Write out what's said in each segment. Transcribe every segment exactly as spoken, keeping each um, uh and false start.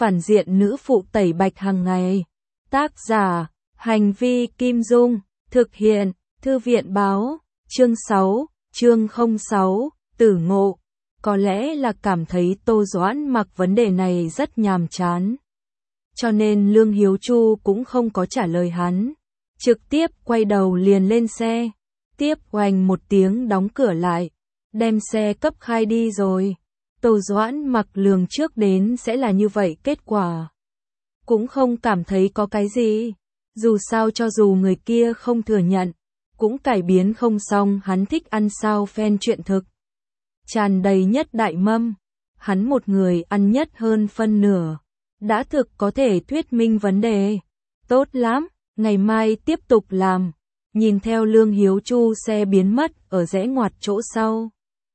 phản diện nữ phụ tẩy bạch hàng ngày. Tác giả, Hành vi Kim Dung, thực hiện, Thư viện báo, chương sáu, chương không sáu, tử ngộ. Có lẽ là cảm thấy Tô Doãn Mặc vấn đề này rất nhàm chán. Cho nên Lương Hiếu Chu cũng không có trả lời hắn. Trực tiếp quay đầu liền lên xe. Tiếp oành một tiếng đóng cửa lại. Đem xe cấp khai đi rồi. Tô Doãn Mặc lường trước đến sẽ là như vậy kết quả. Cũng không cảm thấy có cái gì. Dù sao cho dù người kia không thừa nhận. Cũng cải biến không xong hắn thích ăn sao phen chuyện thực. Tràn đầy nhất đại mâm. Hắn một người ăn nhất hơn phân nửa. Đã thực có thể thuyết minh vấn đề. Tốt lắm, ngày mai tiếp tục làm. Nhìn theo Lương Hiếu Chu xe biến mất ở rẽ ngoặt chỗ sau.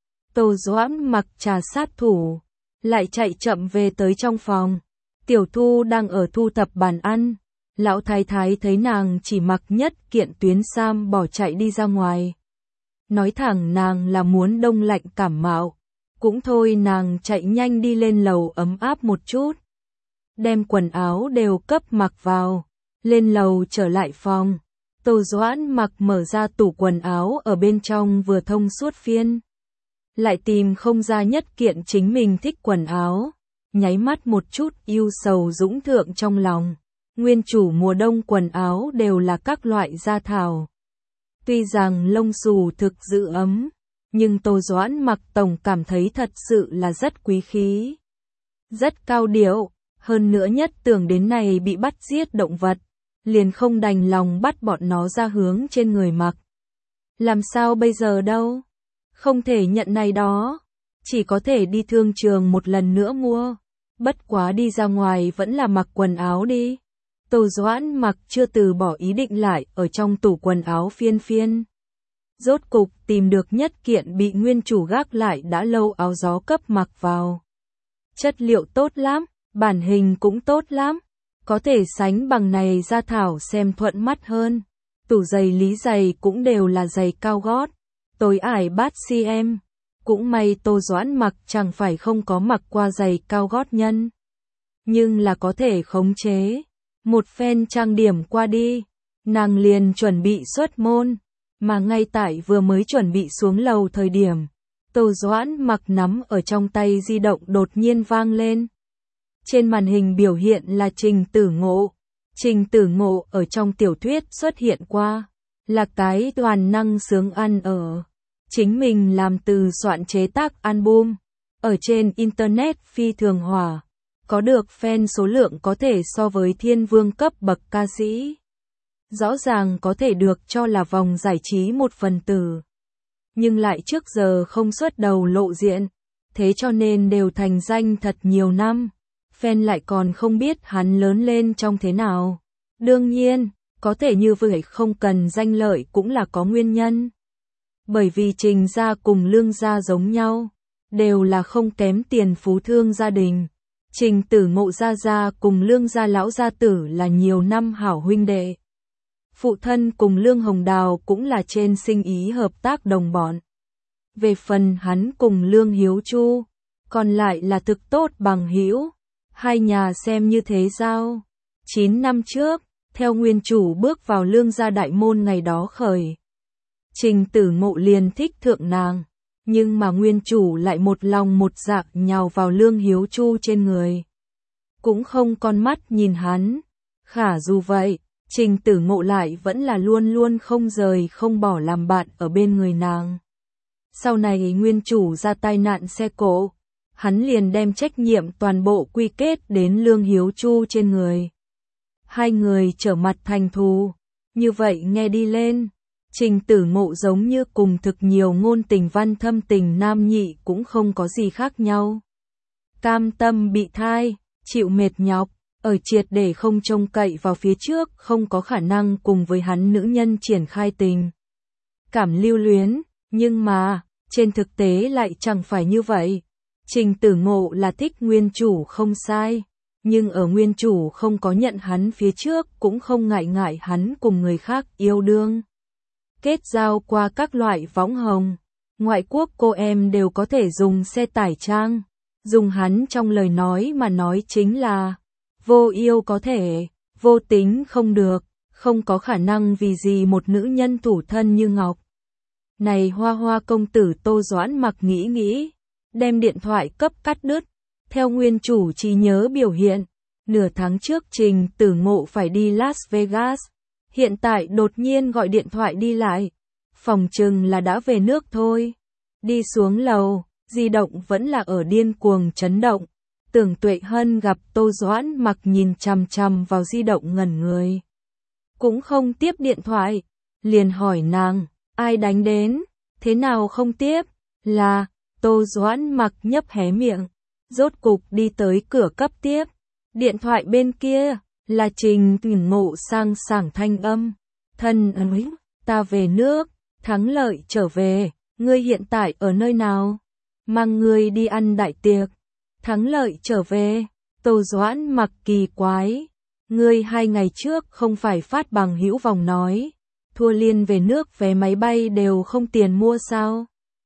Tô Doãn Mặc trà sát thủ. Lại chạy chậm về tới trong phòng. Tiểu Thu đang ở thu thập bàn ăn. Lão thái thái thấy nàng chỉ mặc nhất kiện tuyến sam bỏ chạy đi ra ngoài. Nói thẳng nàng là muốn đông lạnh cảm mạo. Cũng thôi nàng chạy nhanh đi lên lầu ấm áp một chút. Đem quần áo đều cấp mặc vào. Lên lầu trở lại phòng. Tô Doãn Mặc mở ra tủ quần áo ở bên trong vừa thông suốt phiên. Lại tìm không ra nhất kiện chính mình thích quần áo. Nháy mắt một chút yêu sầu dũng thượng trong lòng. Nguyên chủ mùa đông quần áo đều là các loại gia thảo. Tuy rằng lông xù thực giữ ấm, nhưng Tô Doãn Mặc tổng cảm thấy thật sự là rất quý khí. Rất cao điệu, hơn nữa nhất tưởng đến này bị bắt giết động vật, liền không đành lòng bắt bọn nó ra hướng trên người mặc. Làm sao bây giờ đâu? Không thể nhận này đó, chỉ có thể đi thương trường một lần nữa mua. Bất quá đi ra ngoài vẫn là mặc quần áo đi. Tô Doãn Mặc chưa từ bỏ ý định lại ở trong tủ quần áo phiên phiên. Rốt cục tìm được nhất kiện bị nguyên chủ gác lại đã lâu áo gió cấp mặc vào. Chất liệu tốt lắm, bản hình cũng tốt lắm. Có thể sánh bằng này gia thảo xem thuận mắt hơn. Tủ giày lý giày cũng đều là giày cao gót. Tối ải bát cm. Cũng may Tô Doãn Mặc chẳng phải không có mặc qua giày cao gót nhân. Nhưng là có thể khống chế. Một phen trang điểm qua đi, nàng liền chuẩn bị xuất môn, mà ngay tại vừa mới chuẩn bị xuống lầu thời điểm, Tô Doãn Mặc nắm ở trong tay di động đột nhiên vang lên. Trên màn hình biểu hiện là Trình Tử Ngộ. Trình Tử Ngộ ở trong tiểu thuyết xuất hiện qua, là cái toàn năng sướng ăn ở. Chính mình làm từ soạn chế tác album, ở trên Internet phi thường hỏa. Có được fan số lượng có thể so với thiên vương cấp bậc ca sĩ. Rõ ràng có thể được cho là vòng giải trí một phần tử. Nhưng lại trước giờ không xuất đầu lộ diện. Thế cho nên đều thành danh thật nhiều năm. Fan lại còn không biết hắn lớn lên trong thế nào. Đương nhiên, có thể như vậy không cần danh lợi cũng là có nguyên nhân. Bởi vì Trình gia cùng Lương gia giống nhau. Đều là không kém tiền phú thương gia đình. Trình Tử Ngộ gia gia cùng Lương gia lão gia tử là nhiều năm hảo huynh đệ. Phụ thân cùng Lương Hồng Đào cũng là trên sinh ý hợp tác đồng bọn. Về phần hắn cùng Lương Hiếu Chu, còn lại là thực tốt bằng hữu. Hai nhà xem như thế giao. Chín năm trước, theo nguyên chủ bước vào Lương gia đại môn ngày đó khởi. Trình Tử Ngộ liền thích thượng nàng. Nhưng mà nguyên chủ lại một lòng một dạ nhào vào Lương Hiếu Chu trên người. Cũng không con mắt nhìn hắn. Khả dù vậy, Trình Tử Ngộ lại vẫn là luôn luôn không rời không bỏ làm bạn ở bên người nàng. Sau này nguyên chủ ra tai nạn xe cộ, hắn liền đem trách nhiệm toàn bộ quy kết đến Lương Hiếu Chu trên người. Hai người trở mặt thành thù. Như vậy nghe đi lên. Trình Tử Ngộ giống như cùng thực nhiều ngôn tình văn thâm tình nam nhị cũng không có gì khác nhau. Cam tâm bị thai, chịu mệt nhọc, ở triệt để không trông cậy vào phía trước không có khả năng cùng với hắn nữ nhân triển khai tình. Cảm lưu luyến, nhưng mà, trên thực tế lại chẳng phải như vậy. Trình Tử Ngộ là thích nguyên chủ không sai, nhưng ở nguyên chủ không có nhận hắn phía trước cũng không ngại ngại hắn cùng người khác yêu đương. Kết giao qua các loại võng hồng, ngoại quốc cô em đều có thể dùng xe tải trang, Dùng hắn trong lời nói mà nói chính là vô yêu có thể, vô tính không được, không có khả năng vì gì một nữ nhân thủ thân như ngọc. Này Hoa Hoa công tử, Tô Doãn Mặc nghĩ nghĩ, đem điện thoại cấp cắt đứt. Theo nguyên chủ trí nhớ biểu hiện, nửa tháng trước Trình Tử Ngộ phải đi Las Vegas, hiện tại đột nhiên gọi điện thoại đi lại, phòng chừng là đã về nước thôi. Đi xuống lầu, di động vẫn là ở điên cuồng chấn động. Tưởng Tuệ Hân gặp Tô Doãn Mặc nhìn chằm chằm vào di động ngẩn người, cũng không tiếp điện thoại, liền hỏi nàng, ai đánh đến, thế nào không tiếp, là, Tô Doãn Mặc nhấp hé miệng, rốt cục đi tới cửa cấp tiếp, điện thoại bên kia, là Trình Tử Ngộ sang sảng thanh âm, thân ơi, ta về nước, thắng lợi trở về, ngươi hiện tại ở nơi nào, mang ngươi đi ăn đại tiệc, thắng lợi trở về, Tô Doãn Mặc kỳ quái, ngươi hai ngày trước không phải phát bằng hữu vòng nói, thua liên về nước vé máy bay đều không tiền mua sao?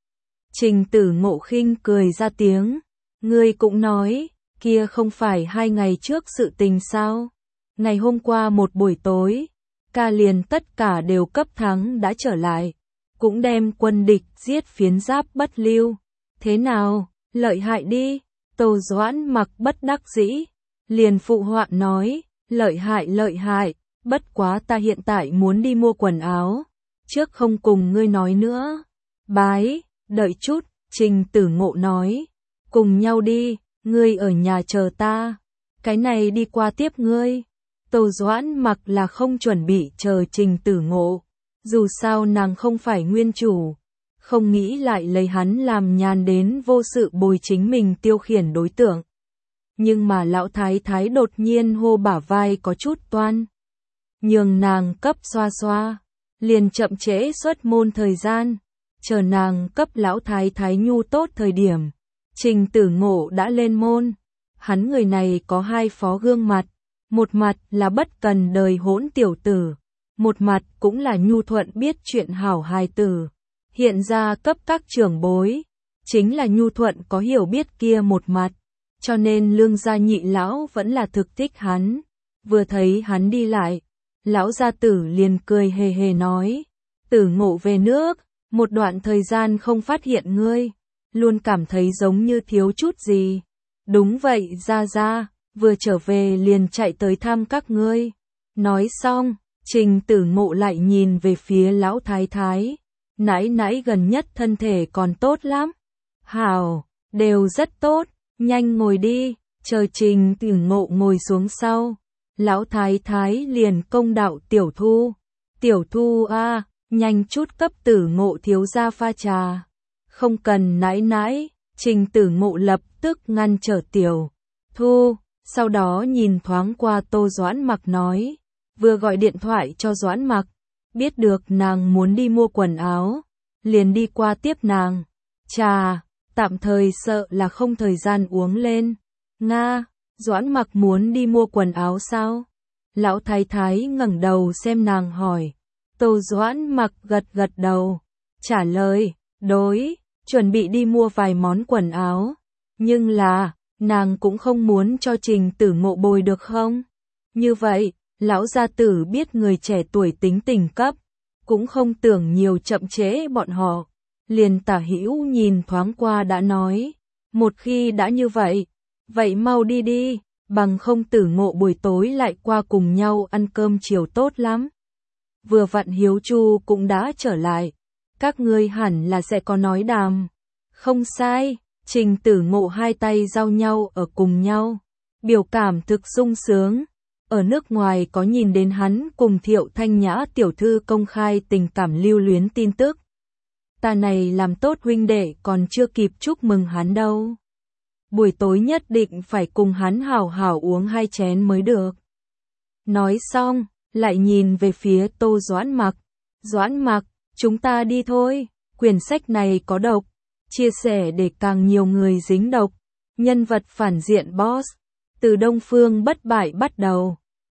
Trình Tử Ngộ khinh cười ra tiếng, ngươi cũng nói, kia không phải hai ngày trước sự tình sao? Ngày hôm qua một buổi tối, ca liền tất cả đều cấp thắng đã trở lại, cũng đem quân địch giết phiến giáp bất lưu. Thế nào, lợi hại đi, Tô Doãn Mặc bất đắc dĩ, liền phụ họa nói, lợi hại lợi hại, bất quá ta hiện tại muốn đi mua quần áo, trước không cùng ngươi nói nữa. Bái, đợi chút, Trình Tử Ngộ nói, cùng nhau đi, ngươi ở nhà chờ ta, cái này đi qua tiếp ngươi. Tô Doãn Mặc là không chuẩn bị chờ Trình Tử Ngộ, dù sao nàng không phải nguyên chủ, không nghĩ lại lấy hắn làm nhàn đến vô sự bồi chính mình tiêu khiển đối tượng. Nhưng mà lão thái thái đột nhiên hô bả vai có chút toan, nhường nàng cấp xoa xoa, liền chậm trễ xuất môn thời gian, chờ nàng cấp lão thái thái nhu tốt thời điểm. Trình Tử Ngộ đã lên môn, hắn người này có hai phó gương mặt, một mặt là bất cần đời hỗn tiểu tử, một mặt cũng là nhu thuận biết chuyện hảo hài tử. Hiện ra cấp các trưởng bối, chính là nhu thuận có hiểu biết kia một mặt, cho nên Lương gia nhị lão vẫn là thực thích hắn. Vừa thấy hắn đi lại, lão gia tử liền cười hề hề nói, Tử Ngộ về nước, một đoạn thời gian không phát hiện ngươi, luôn cảm thấy giống như thiếu chút gì. Đúng vậy gia gia, vừa trở về liền chạy tới thăm các ngươi. Nói xong, Trình Tử Ngộ lại nhìn về phía lão thái thái, nãi nãi gần nhất thân thể còn tốt lắm. Hảo, đều rất tốt, nhanh ngồi đi, chờ Trình Tử Ngộ ngồi xuống sau. Lão thái thái liền công đạo Tiểu Thu, Tiểu Thu a, à, nhanh chút cấp Tử Ngộ thiếu gia pha trà. Không cần nãi nãi, Trình Tử Ngộ lập tức ngăn trở Tiểu Thu, sau đó nhìn thoáng qua Tô Doãn Mặc nói, vừa gọi điện thoại cho Doãn Mặc, biết được nàng muốn đi mua quần áo, liền đi qua tiếp nàng. Trà, tạm thời sợ là không thời gian uống lên. Nga, Doãn Mặc muốn đi mua quần áo sao? Lão thái thái ngẩng đầu xem nàng hỏi. Tô Doãn Mặc gật gật đầu, trả lời, đối, chuẩn bị đi mua vài món quần áo. Nhưng là, nàng cũng không muốn cho Trình Tử Ngộ bồi được không? Như vậy, lão gia tử biết người trẻ tuổi tính tình cấp, cũng không tưởng nhiều chậm trễ bọn họ, liền tả hữu nhìn thoáng qua đã nói, một khi đã như vậy, vậy mau đi đi, bằng không Tử Ngộ buổi tối lại qua cùng nhau ăn cơm chiều tốt lắm. Vừa vặn Hiếu Chu cũng đã trở lại, các ngươi hẳn là sẽ có nói đàm. Không sai, Trình Tử Ngộ hai tay giao nhau ở cùng nhau, biểu cảm thực sung sướng. Ở nước ngoài có nhìn đến hắn cùng Thiệu Thanh Nhã tiểu thư công khai tình cảm lưu luyến tin tức. Ta này làm tốt huynh đệ còn chưa kịp chúc mừng hắn đâu. Buổi tối nhất định phải cùng hắn hảo hảo uống hai chén mới được. Nói xong, lại nhìn về phía Tô Doãn Mặc. Doãn Mặc, chúng ta đi thôi, quyển sách này có độc, chia sẻ để càng nhiều người dính độc. Nhân vật phản diện boss, từ Đông Phương bất bại bắt đầu.